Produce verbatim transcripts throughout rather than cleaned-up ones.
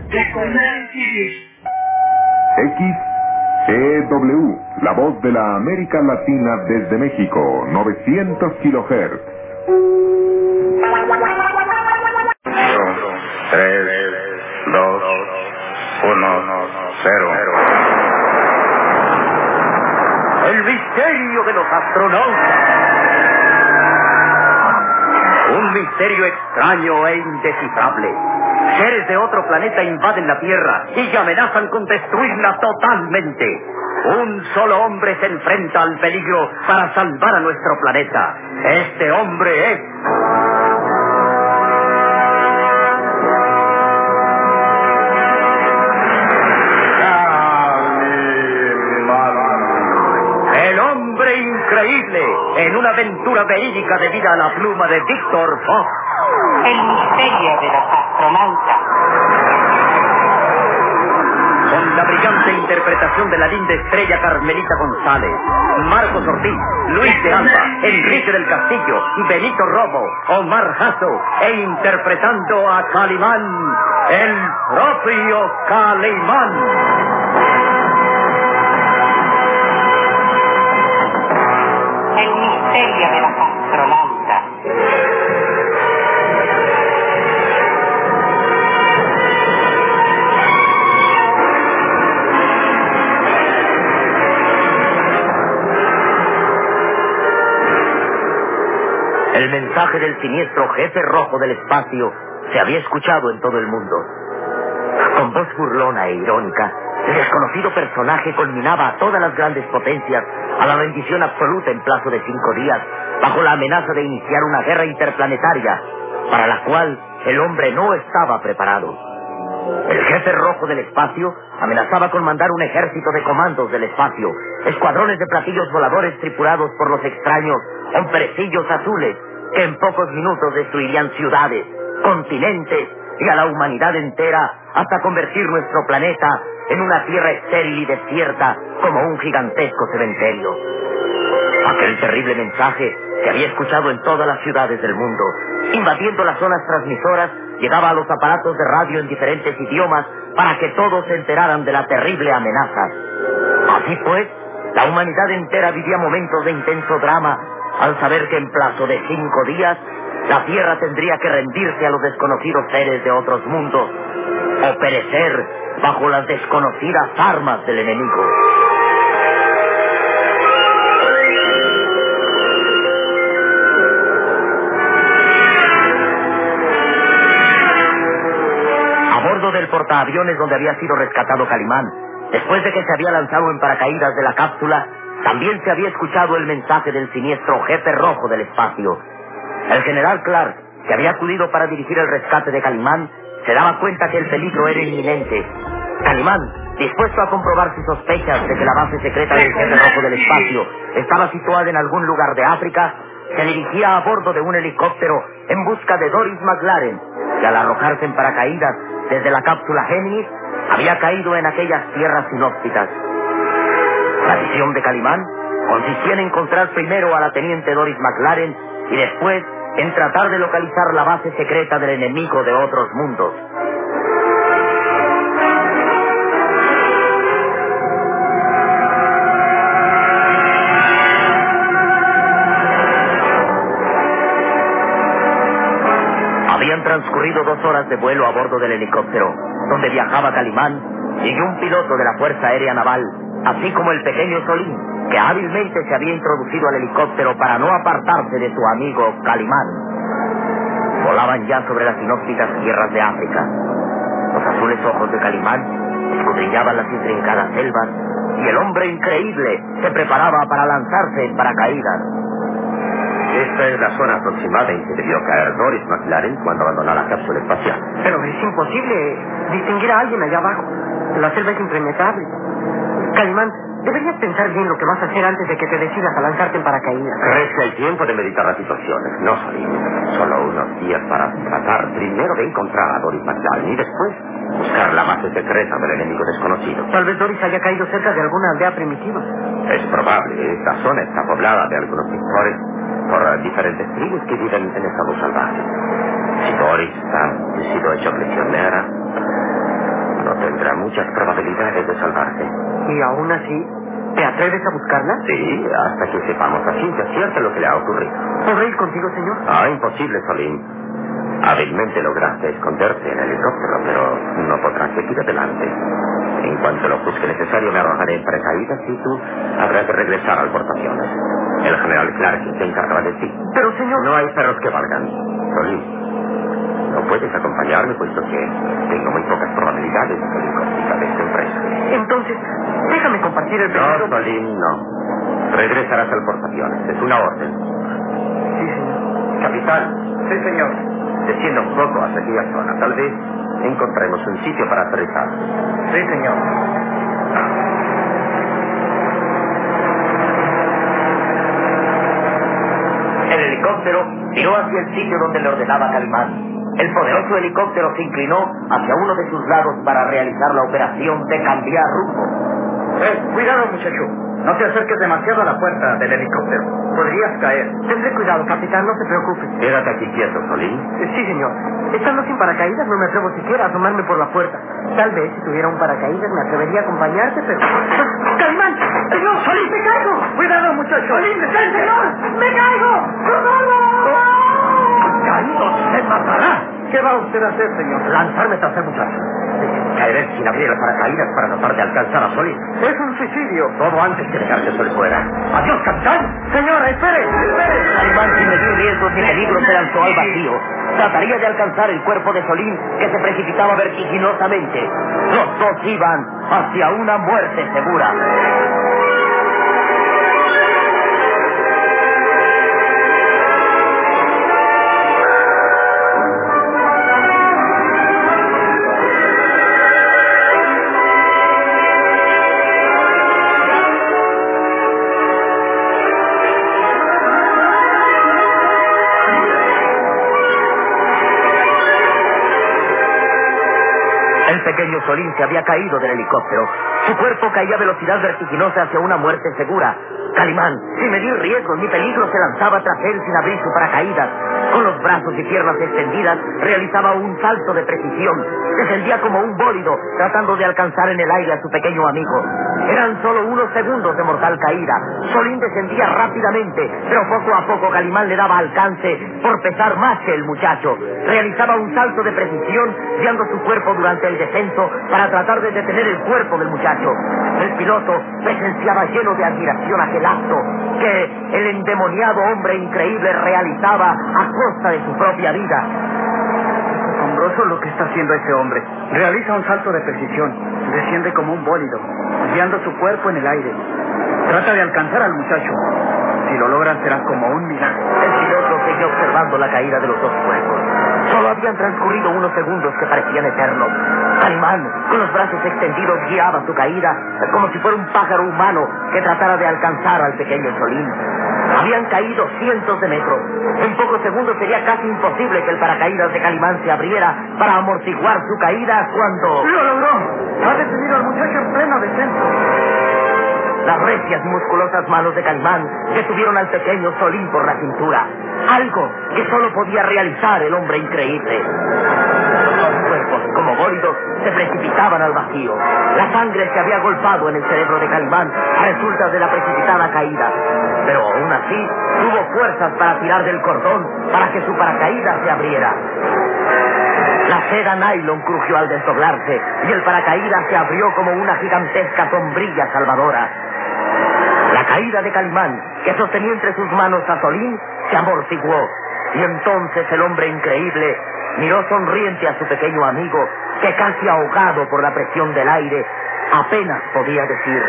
X E W, la voz de la América Latina desde México, novecientos kilohertz. tres, dos, uno, cero. El misterio de los astronautas. Un misterio extraño e indescifrable. Seres de otro planeta invaden la Tierra y amenazan con destruirla totalmente. Un solo hombre se enfrenta al peligro para salvar a nuestro planeta. Este hombre es... el hombre increíble, en una aventura verídica debida a la pluma de Víctor Fox. El misterio de los astronautas. Con la brillante interpretación de la linda estrella Carmelita González, Marcos Ortiz, Luis de Alba, Enrique del Castillo, Benito Romo, Omar Jasso, e interpretando a Calimán, el propio Calimán. El misterio de los astronautas. El mensaje del siniestro jefe rojo del espacio se había escuchado en todo el mundo. Con voz burlona e irónica, el desconocido personaje conminaba a todas las grandes potencias a la rendición absoluta en plazo de cinco días, bajo la amenaza de iniciar una guerra interplanetaria, para la cual el hombre no estaba preparado. El jefe rojo del espacio amenazaba con mandar un ejército de comandos del espacio, escuadrones de platillos voladores tripulados por los extraños hombrecillos azules, que en pocos minutos destruirían ciudades, continentes y a la humanidad entera, hasta convertir nuestro planeta en una tierra estéril y desierta como un gigantesco cementerio. Aquel terrible mensaje que había escuchado en todas las ciudades del mundo, invadiendo las zonas transmisoras, llegaba a los aparatos de radio en diferentes idiomas para que todos se enteraran de la terrible amenaza. Así pues, la humanidad entera vivía momentos de intenso drama al saber que en plazo de cinco días la Tierra tendría que rendirse a los desconocidos seres de otros mundos o perecer bajo las desconocidas armas del enemigo. A bordo del portaaviones donde había sido rescatado Calimán, después de que se había lanzado en paracaídas de la cápsula, también se había escuchado el mensaje del siniestro jefe rojo del espacio. El general Clark, que había acudido para dirigir el rescate de Calimán, se daba cuenta que el peligro era inminente. Calimán, dispuesto a comprobar sus sospechas de que la base secreta del jefe rojo del espacio estaba situada en algún lugar de África, se dirigía a bordo de un helicóptero en busca de Doris McLaren, que al arrojarse en paracaídas desde la cápsula Géminis, había caído en aquellas tierras inhóspitas. La misión de Calimán consistía en encontrar primero a la teniente Doris McLaren y después en tratar de localizar la base secreta del enemigo de otros mundos. Habían transcurrido dos horas de vuelo a bordo del helicóptero, donde viajaba Calimán y un piloto de la Fuerza Aérea Naval, así como el pequeño Solín, que hábilmente se había introducido al helicóptero para no apartarse de su amigo Calimán. Volaban ya sobre las inhóspitas tierras de África. Los azules ojos de Calimán escudriñaban las intrincadas selvas y el hombre increíble se preparaba para lanzarse en paracaídas. Esta es la zona aproximada en que debió caer Doris McLaren cuando abandonó la cápsula espacial. Pero es imposible distinguir a alguien allá abajo. La selva es impenetrable. Calimán, deberías pensar bien lo que vas a hacer antes de que te decidas a lanzarte en paracaídas. ¿Crees que hay tiempo de meditar las situaciones? No, Solín. Solo unos días para tratar primero de encontrar a Doris McLaren y después buscar la base secreta del enemigo desconocido. Tal vez Doris haya caído cerca de alguna aldea primitiva. Es probable. Esta zona está poblada de algunos pintores por diferentes tribus que viven en estado salvaje. Si Doris ha sido hecha prisionera, no tendrá muchas probabilidades de salvarse. Y aún así, ¿te atreves a buscarla? Sí, hasta que sepamos a ciencia cierta lo que le ha ocurrido. ¿Podré ir contigo, señor? Ah, imposible, Solín. Hábilmente lograste esconderte en el helicóptero, pero no podrás seguir adelante. En cuanto lo juzgue necesario, me arrojaré en paracaídas y tú habrás de regresar al portaaviones. El general Clark se encargará de ti. Pero, señor... No hay perros que valgan. Solín, no puedes acompañarme puesto que tengo muy pocas probabilidades de salir con vida de esta empresa. Entonces, déjame compartir el No, peligro. Solín, no. Regresarás al portaaviones. Es una orden. Sí, señor. Capitán. Sí, señor. Descienda un poco hacia aquella zona. Tal vez encontremos un sitio para aterrizar. Sí, señor. El helicóptero tiró hacia el sitio donde le ordenaba Calimán. El poderoso helicóptero se inclinó hacia uno de sus lados para realizar la operación de cambiar rumbo. Eh, cuidado, muchacho. No te acerques demasiado a la puerta del helicóptero. Podrías caer. Tendré cuidado, capitán, no se preocupe. Quédate aquí quieto, Solín. Eh, Sí, señor. Estando sin paracaídas no me atrevo siquiera a asomarme por la puerta. Tal vez si tuviera un paracaídas me atrevería a acompañarte, pero... ¡Calimán! ¡Señor! ¡Solín, me caigo! ¡Cuidado, muchacho! ¡Solín, me caigo! ¡Señor! ¡Me caigo! ¡Socorro! ¡Caído se matará! ¿Qué va usted a hacer, señor? Lanzarme tras el muchacho. Caeré sin abrir el paracaídas para tratar de alcanzar a Solín. Es un suicidio. Todo antes que dejarse Sol fuera. ¡Adiós, capitán! Señora, espere, espere. Calimán, sin medir riesgos ni peligros, se lanzó al vacío. Trataría de alcanzar el cuerpo de Solín, que se precipitaba vertiginosamente. Los dos iban hacia una muerte segura. El pequeño Solín se había caído del helicóptero. Su cuerpo caía a velocidad vertiginosa hacia una muerte segura. Calimán, sin medir riesgos ni peligros, se lanzaba tras él sin abrir su paracaídas. Con los brazos y piernas extendidas, realizaba un salto de precisión. Descendía como un bólido, tratando de alcanzar en el aire a su pequeño amigo. Eran solo unos segundos de mortal caída. Solín descendía rápidamente, pero poco a poco Calimán le daba alcance por pesar más que el muchacho. Realizaba un salto de precisión, guiando su cuerpo durante el descenso para tratar de detener el cuerpo del muchacho. El piloto presenciaba lleno de admiración aquel acto que el endemoniado hombre increíble realizaba a costa de su propia vida. Asombroso lo que está haciendo este hombre. Realiza un salto de precisión. Desciende como un bólido, guiando su cuerpo en el aire. Trata de alcanzar al muchacho. Si lo logra será como un milagro. El piloto seguía observando la caída de los dos cuerpos. Solo habían transcurrido unos segundos que parecían eternos. Calimán, con los brazos extendidos, guiaba su caída como si fuera un pájaro humano que tratara de alcanzar al pequeño Solín. Habían caído cientos de metros. En pocos segundos sería casi imposible que el paracaídas de Calimán se abriera para amortiguar su caída cuando... ¡Lo logró! Ha detenido al muchacho en pleno descenso. Las recias y musculosas manos de Calimán detuvieron al pequeño Solín por la cintura. Algo que solo podía realizar el hombre increíble. Los dos cuerpos, como bólidos, se precipitaban al vacío. La sangre se había golpeado en el cerebro de Calimán a resultas de la precipitada caída. Pero aún así, tuvo fuerzas para tirar del cordón para que su paracaídas se abriera. La seda nylon crujió al desdoblarse y el paracaídas se abrió como una gigantesca sombrilla salvadora. La caída de Calimán, que sostenía entre sus manos a Solín, se amortiguó. Y entonces el hombre increíble miró sonriente a su pequeño amigo, que casi ahogado por la presión del aire, apenas podía decir: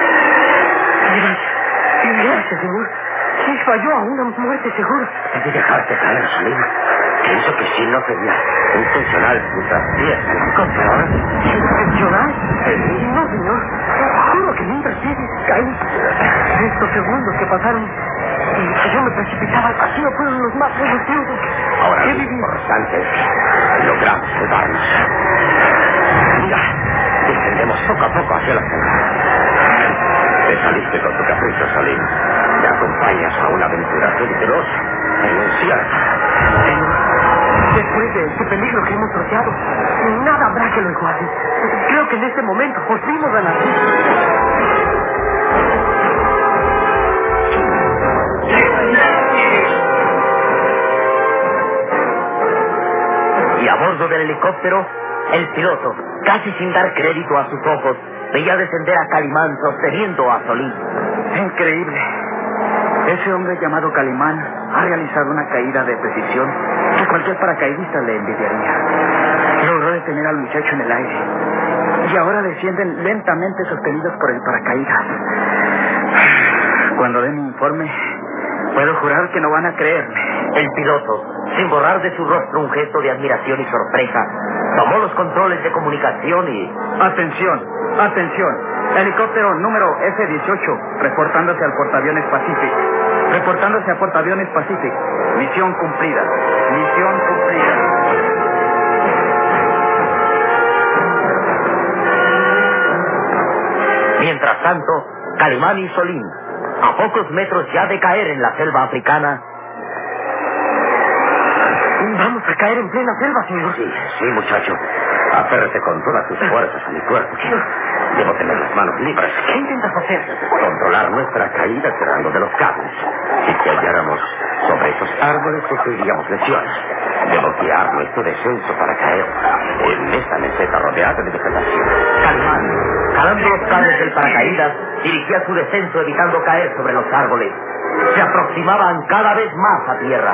Gracias, señor. Sí, falló a una muerte segura. Debí dejarte caer, Solín. Pienso que sí, no sería intencional mientras pies el helicóptero. ¿Intencional? Sí. No, señor. Juro que mientras pies caí. Estos segundos que pasaron y que yo me precipitaba al vacío fueron los más buenos tiempos. Ahora ¿Qué lo viví? importante es que logramos salvarnos. Mira, descendemos poco a poco hacia la cena. Te saliste con tu capricho, Solín. Me acompañas a una aventura peligrosa en un cierto. Después de este peligro que hemos sorteado, nada habrá que lo iguale. porque en ese momento os vimos a nacer. Y a bordo del helicóptero, el piloto, casi sin dar crédito a sus ojos, veía descender a Calimán sosteniendo a Solín. Increíble. Ese hombre llamado Calimán ha realizado una caída de precisión que cualquier paracaidista le envidiaría. Logró detener al muchacho en el aire y ahora descienden lentamente sostenidos por el paracaídas. Cuando den mi informe, puedo jurar que no van a creerme. El piloto, sin borrar de su rostro un gesto de admiración y sorpresa, tomó los controles de comunicación y... Atención, atención. Helicóptero número F dieciocho, reportándose al portaaviones Pacific. Reportándose a portaaviones Pacific. Misión cumplida. Misión cumplida. Mientras tanto, Calimán y Solín, a pocos metros ya de caer en la selva africana... Vamos a caer en plena selva, señor. Sí, sí, muchacho. Aférrate con todas tus fuerzas a mi cuerpo. Debo tener las manos libres. ¿Qué intentas hacer? Controlar nuestra caída tirando de los cables. Si te halláramos sobre esos árboles, sufriríamos lesiones. Debo guiar nuestro descenso para caer en esta meseta rodeada de vegetación. Calimán, jalando los cables del paracaídas, dirigía su descenso evitando caer sobre los árboles. Se aproximaban cada vez más a tierra.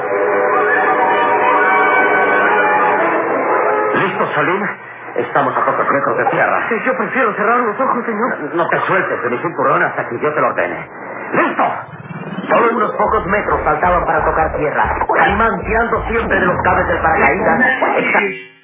¿Listo, Solín? Estamos a pocos metros de tierra. Sí, yo prefiero cerrar los ojos, señor. No te sueltes de mi cinturón hasta que yo te lo ordene. ¡Listo! Solo unos pocos metros faltaban para tocar tierra. Calimán, tirando siempre de los cables del paracaídas,